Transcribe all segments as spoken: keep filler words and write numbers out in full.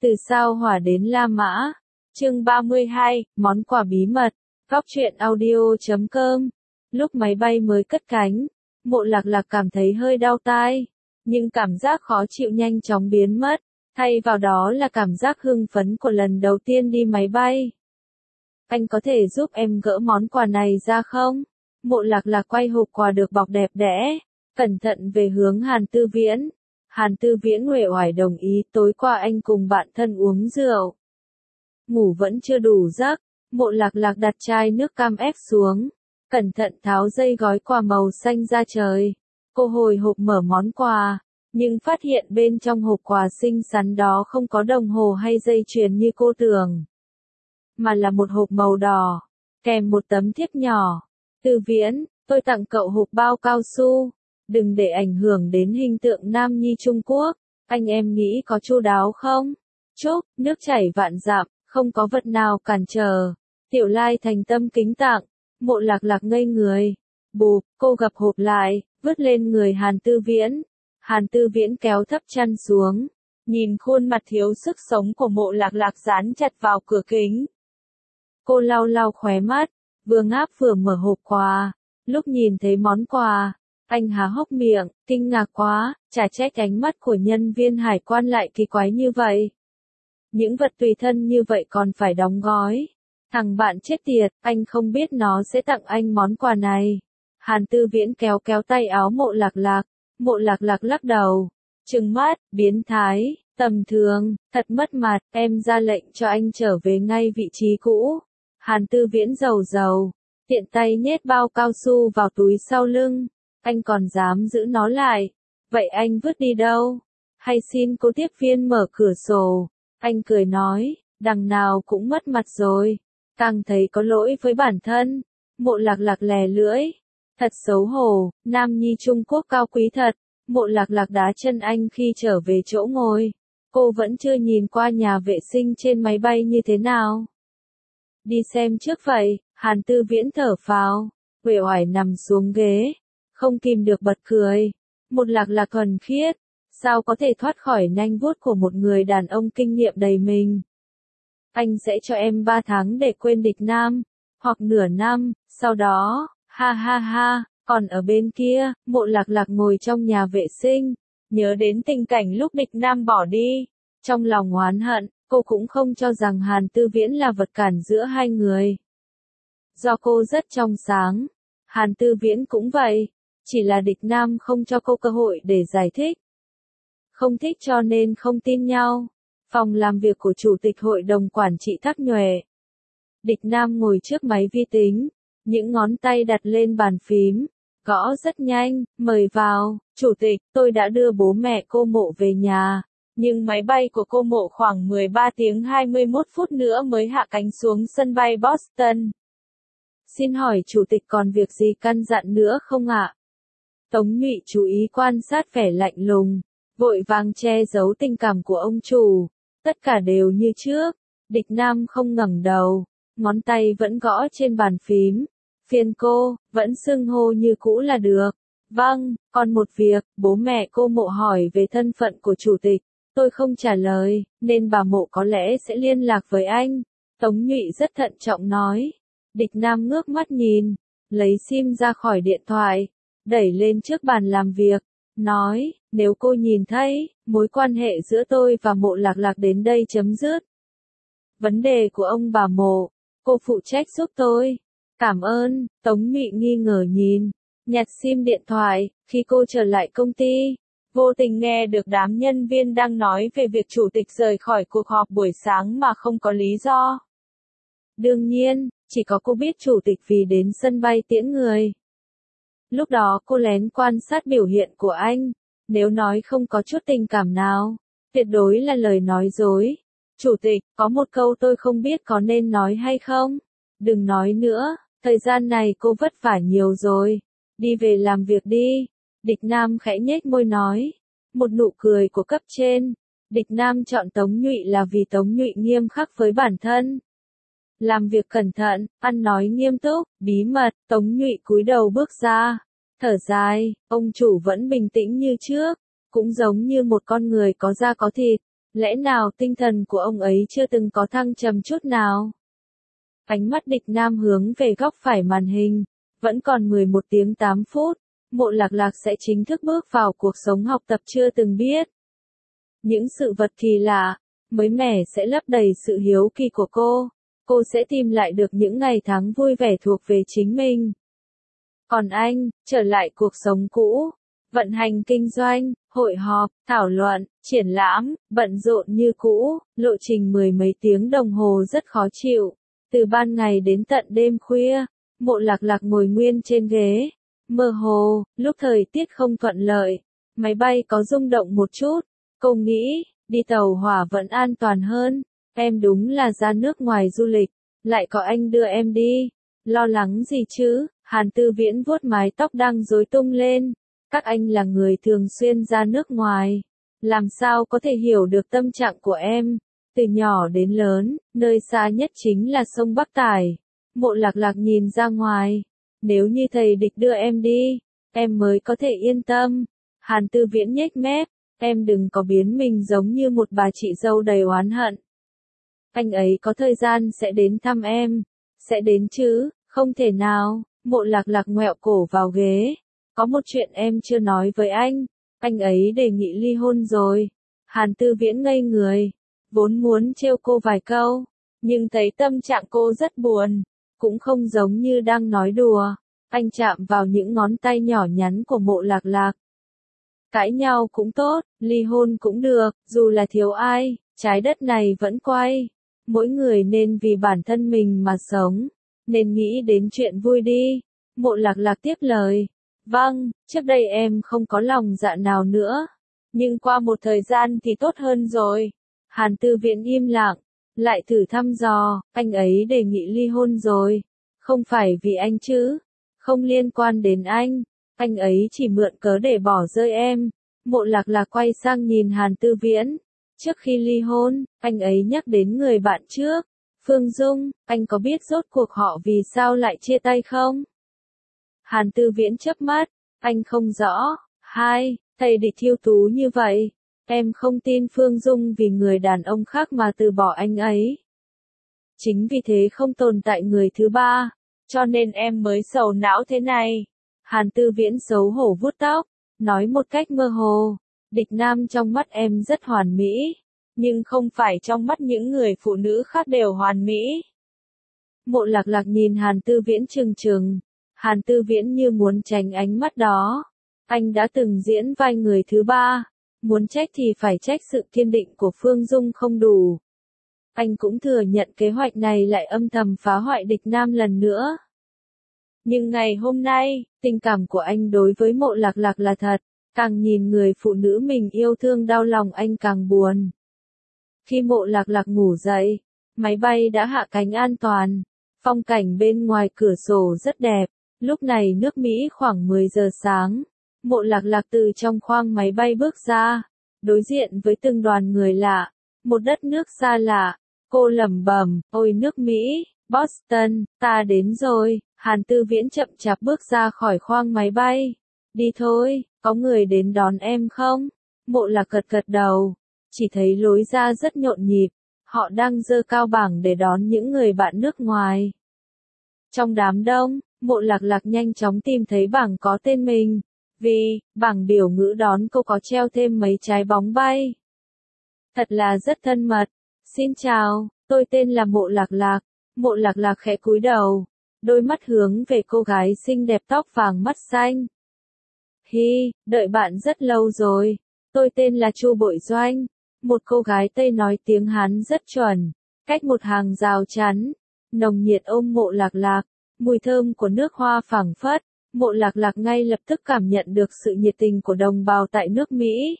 Từ sao Hỏa đến La Mã. Chương ba mươi hai, món quà bí mật. Góc truyện audio chấm com. Lúc máy bay mới cất cánh, Mộ Lạc Lạc cảm thấy hơi đau tai, nhưng cảm giác khó chịu nhanh chóng biến mất, thay vào đó là cảm giác hưng phấn của lần đầu tiên đi máy bay. Anh có thể giúp em gỡ món quà này ra không? Mộ Lạc Lạc quay hộp quà được bọc đẹp đẽ, cẩn thận về hướng Hàn Tư Viễn. Hàn Tư Viễn uể oải đồng ý, tối qua anh cùng bạn thân uống rượu. Ngủ vẫn chưa đủ giấc, Mộ Lạc Lạc đặt chai nước cam ép xuống, cẩn thận tháo dây gói quà màu xanh ra trời. Cô hồi hộp mở món quà, nhưng phát hiện bên trong hộp quà xinh xắn đó không có đồng hồ hay dây chuyền như cô tưởng, mà là một hộp màu đỏ, kèm một tấm thiếp nhỏ. Tư Viễn, tôi tặng cậu hộp bao cao su, đừng để ảnh hưởng đến hình tượng nam nhi Trung Quốc, anh em nghĩ có chu đáo không? Chúc, nước chảy vạn dặm, không có vật nào cản trở. Tiểu Lai thành tâm kính tặng. Mộ Lạc Lạc ngây người. Bụp, cô gập hộp lại, vứt lên người Hàn Tư Viễn. Hàn Tư Viễn kéo thấp chăn xuống, nhìn khuôn mặt thiếu sức sống của Mộ Lạc Lạc dán chặt vào cửa kính. Cô lau lau khóe mắt, vừa ngáp vừa mở hộp quà. Lúc nhìn thấy món quà, anh há hốc miệng, kinh ngạc quá, chả trách ánh mắt của nhân viên hải quan lại kỳ quái như vậy. Những vật tùy thân như vậy còn phải đóng gói. Thằng bạn chết tiệt, anh không biết nó sẽ tặng anh món quà này. Hàn Tư Viễn kéo kéo tay áo Mộ Lạc Lạc. Mộ Lạc Lạc lắc đầu, trừng mắt, biến thái, tầm thường, thật mất mặt, em ra lệnh cho anh trở về ngay vị trí cũ. Hàn Tư Viễn rầu rầu, tiện tay nhét bao cao su vào túi sau lưng. Anh còn dám giữ nó lại. Vậy anh vứt đi đâu? Hay xin cô tiếp viên mở cửa sổ? Anh cười nói, đằng nào cũng mất mặt rồi. Càng thấy có lỗi với bản thân. Mộ Lạc Lạc lè lưỡi. Thật xấu hổ, nam nhi Trung Quốc cao quý thật. Mộ Lạc Lạc đá chân anh khi trở về chỗ ngồi. Cô vẫn chưa nhìn qua nhà vệ sinh trên máy bay như thế nào. Đi xem trước vậy. Hàn Tư Viễn thở phào, uể oải nằm xuống ghế, không kìm được bật cười. Một Lạc Lạc thuần khiết, sao có thể thoát khỏi nanh vuốt của một người đàn ông kinh nghiệm đầy mình. Anh sẽ cho em ba tháng để quên địch nam, hoặc nửa năm, sau đó, ha ha ha. Còn ở bên kia, Mộ Lạc Lạc ngồi trong nhà vệ sinh, nhớ đến tình cảnh lúc địch nam bỏ đi, trong lòng oán hận. Cô cũng không cho rằng Hàn Tư Viễn là vật cản giữa hai người. Do cô rất trong sáng, Hàn Tư Viễn cũng vậy, chỉ là địch nam không cho cô cơ hội để giải thích. Không thích cho nên không tin nhau. Phòng làm việc của Chủ tịch Hội đồng Quản trị Thác Nhuệ. Địch nam ngồi trước máy vi tính, những ngón tay đặt lên bàn phím, gõ rất nhanh, mời vào. Chủ tịch, tôi đã đưa bố mẹ cô Mộ về nhà. Nhưng máy bay của cô Mộ khoảng mười ba tiếng hai mươi mốt phút nữa mới hạ cánh xuống sân bay Boston. Xin hỏi chủ tịch còn việc gì căn dặn nữa không ạ? Tống Nhụy chú ý quan sát vẻ lạnh lùng, vội vàng che giấu tình cảm của ông chủ. Tất cả đều như trước. Địch nam không ngẩng đầu, ngón tay vẫn gõ trên bàn phím. Phiền cô, vẫn xưng hô như cũ là được. Vâng, còn một việc, bố mẹ cô Mộ hỏi về thân phận của chủ tịch. Tôi không trả lời, nên bà Mộ có lẽ sẽ liên lạc với anh. Tống Nhụy rất thận trọng nói. Địch nam ngước mắt nhìn, lấy sim ra khỏi điện thoại, đẩy lên trước bàn làm việc, nói, nếu cô nhìn thấy, mối quan hệ giữa tôi và Mộ Lạc Lạc đến đây chấm dứt. Vấn đề của ông bà Mộ, cô phụ trách giúp tôi. Cảm ơn. Tống Nhụy nghi ngờ nhìn, nhặt sim điện thoại. Khi cô trở lại công ty, vô tình nghe được đám nhân viên đang nói về việc chủ tịch rời khỏi cuộc họp buổi sáng mà không có lý do. Đương nhiên, chỉ có cô biết chủ tịch vì đến sân bay tiễn người. Lúc đó cô lén quan sát biểu hiện của anh. Nếu nói không có chút tình cảm nào, tuyệt đối là lời nói dối. Chủ tịch, có một câu tôi không biết có nên nói hay không? Đừng nói nữa, thời gian này cô vất vả nhiều rồi. Đi về làm việc đi. Địch nam khẽ nhếch môi nói. Một nụ cười của cấp trên. Địch nam chọn Tống Nhụy là vì Tống Nhụy nghiêm khắc với bản thân. Làm việc cẩn thận, ăn nói nghiêm túc, bí mật. Tống Nhụy cúi đầu bước ra, thở dài. Ông chủ vẫn bình tĩnh như trước, cũng giống như một con người có da có thịt. Lẽ nào tinh thần của ông ấy chưa từng có thăng trầm chút nào? Ánh mắt Địch Nam hướng về góc phải màn hình. Vẫn còn mười một tiếng tám phút. Mộ Lạc Lạc sẽ chính thức bước vào cuộc sống học tập chưa từng biết. Những sự vật kỳ lạ, mới mẻ sẽ lấp đầy sự hiếu kỳ của cô. Cô sẽ tìm lại được những ngày tháng vui vẻ thuộc về chính mình. Còn anh, trở lại cuộc sống cũ. Vận hành kinh doanh, hội họp, thảo luận, triển lãm, bận rộn như cũ, lộ trình mười mấy tiếng đồng hồ rất khó chịu. Từ ban ngày đến tận đêm khuya, Mộ Lạc Lạc ngồi nguyên trên ghế. Mơ hồ, lúc thời tiết không thuận lợi, máy bay có rung động một chút. Cô nghĩ, đi tàu hỏa vẫn an toàn hơn. Em đúng là ra nước ngoài du lịch, lại có anh đưa em đi. Lo lắng gì chứ? Hàn Tư Viễn vuốt mái tóc đang rối tung lên. Các anh là người thường xuyên ra nước ngoài. Làm sao có thể hiểu được tâm trạng của em? Từ nhỏ đến lớn, nơi xa nhất chính là sông Bắc Tải. Mộ Lạc Lạc nhìn ra ngoài. Nếu như thầy Địch đưa em đi, em mới có thể yên tâm. Hàn Tư Viễn nhếch mép. Em đừng có biến mình giống như một bà chị dâu đầy oán hận. Anh ấy có thời gian sẽ đến thăm em. Sẽ đến chứ, không thể nào. Mộ Lạc Lạc ngoẹo cổ vào ghế. Có một chuyện em chưa nói với anh. Anh ấy đề nghị ly hôn rồi. Hàn Tư Viễn ngây người. Vốn muốn trêu cô vài câu. Nhưng thấy tâm trạng cô rất buồn. Cũng không giống như đang nói đùa. Anh chạm vào những ngón tay nhỏ nhắn của Mộ Lạc Lạc. Cãi nhau cũng tốt, ly hôn cũng được, dù là thiếu ai, trái đất này vẫn quay. Mỗi người nên vì bản thân mình mà sống, nên nghĩ đến chuyện vui đi. Mộ Lạc Lạc tiếp lời. Vâng, trước đây em không có lòng dạ nào nữa. Nhưng qua một thời gian thì tốt hơn rồi. Hàn Tư Viễn im lặng, lại thử thăm dò, anh ấy đề nghị ly hôn rồi. Không phải vì anh chứ, không liên quan đến anh. Anh ấy chỉ mượn cớ để bỏ rơi em. Mộ Lạc Lạc quay sang nhìn Hàn Tư Viễn. Trước khi ly hôn, anh ấy nhắc đến người bạn trước. Phương Dung, anh có biết rốt cuộc họ vì sao lại chia tay không? Hàn Tư Viễn chớp mắt. Anh không rõ. Hai, thầy Địch ưu tú như vậy. Em không tin Phương Dung vì người đàn ông khác mà từ bỏ anh ấy. Chính vì thế không tồn tại người thứ ba. Cho nên em mới sầu não thế này. Hàn Tư Viễn xấu hổ vuốt tóc, nói một cách mơ hồ. Địch Nam trong mắt em rất hoàn mỹ. Nhưng không phải trong mắt những người phụ nữ khác đều hoàn mỹ. Mộ Lạc Lạc nhìn Hàn Tư Viễn trừng trừng. Hàn Tư Viễn như muốn tránh ánh mắt đó. Anh đã từng diễn vai người thứ ba. Muốn trách thì phải trách sự kiên định của Phương Dung không đủ. Anh cũng thừa nhận kế hoạch này lại âm thầm phá hoại Địch Nam lần nữa. Nhưng ngày hôm nay, tình cảm của anh đối với Mộ Lạc Lạc là thật. Càng nhìn người phụ nữ mình yêu thương đau lòng anh càng buồn. Khi Mộ Lạc Lạc ngủ dậy, máy bay đã hạ cánh an toàn. Phong cảnh bên ngoài cửa sổ rất đẹp. Lúc này nước Mỹ khoảng mười giờ sáng. Mộ Lạc Lạc từ trong khoang máy bay bước ra. Đối diện với từng đoàn người lạ. Một đất nước xa lạ. Cô lẩm bẩm, ôi nước Mỹ, Boston, ta đến rồi. Hàn Tư Viễn chậm chạp bước ra khỏi khoang máy bay. Đi thôi, có người đến đón em không? Mộ Lạc gật gật đầu. Chỉ thấy lối ra rất nhộn nhịp. Họ đang giơ cao bảng để đón những người bạn nước ngoài. Trong đám đông, Mộ Lạc Lạc nhanh chóng tìm thấy bảng có tên mình. Vì, bảng biểu ngữ đón cô có treo thêm mấy trái bóng bay. Thật là rất thân mật. Xin chào, tôi tên là Mộ Lạc Lạc. Mộ Lạc Lạc khẽ cúi đầu. Đôi mắt hướng về cô gái xinh đẹp tóc vàng mắt xanh. Hi, đợi bạn rất lâu rồi. Tôi tên là Chu Bội Doanh. Một cô gái Tây nói tiếng Hán rất chuẩn. Cách một hàng rào chắn. Nồng nhiệt ôm Mộ Lạc Lạc. Mùi thơm của nước hoa phảng phất. Mộ Lạc Lạc ngay lập tức cảm nhận được sự nhiệt tình của đồng bào tại nước Mỹ.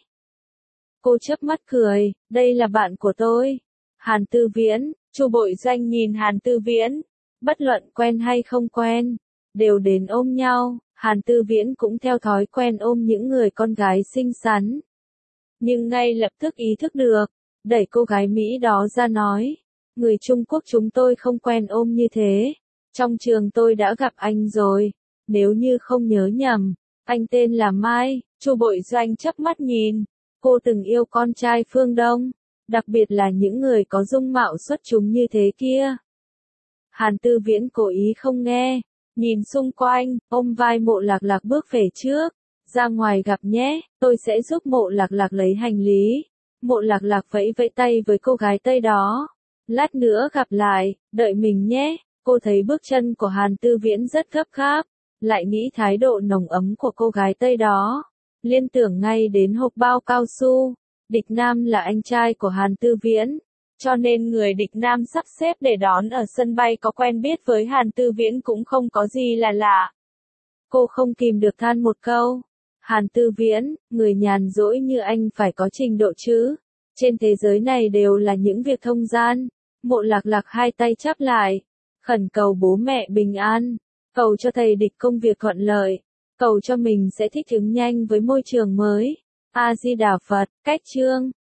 Cô chớp mắt cười, đây là bạn của tôi. Hàn Tư Viễn. Chu Bội Doanh nhìn Hàn Tư Viễn. Bất luận quen hay không quen, đều đến ôm nhau. Hàn Tư Viễn cũng theo thói quen ôm những người con gái xinh xắn. Nhưng ngay lập tức ý thức được, đẩy cô gái Mỹ đó ra nói. Người Trung Quốc chúng tôi không quen ôm như thế. Trong trường tôi đã gặp anh rồi. Nếu như không nhớ nhầm, anh tên là Mai. Chu Bội Doanh chớp mắt nhìn. Cô từng yêu con trai phương Đông. đặc biệt là những người có dung mạo xuất chúng như thế kia. Hàn Tư Viễn cố ý không nghe, nhìn xung quanh, ôm vai Mộ Lạc Lạc bước về trước, ra ngoài gặp nhé, tôi sẽ giúp Mộ Lạc Lạc lấy hành lý. Mộ Lạc Lạc vẫy vẫy tay với cô gái Tây đó, lát nữa gặp lại, đợi mình nhé. Cô thấy bước chân của Hàn Tư Viễn rất gấp gáp, lại nghĩ thái độ nồng ấm của cô gái Tây đó, liên tưởng ngay đến hộp bao cao su. Địch Nam là anh trai của Hàn Tư Viễn, cho nên người Địch Nam sắp xếp để đón ở sân bay có quen biết với Hàn Tư Viễn cũng không có gì là lạ. Cô không kìm được than một câu, Hàn Tư Viễn, người nhàn rỗi như anh phải có trình độ chứ, trên thế giới này đều là những việc thông gian. Mộ Lạc Lạc hai tay chắp lại, khẩn cầu bố mẹ bình an, cầu cho thầy Địch công việc thuận lợi, cầu cho mình sẽ thích ứng nhanh với môi trường mới. A Di Đà Phật, cách chương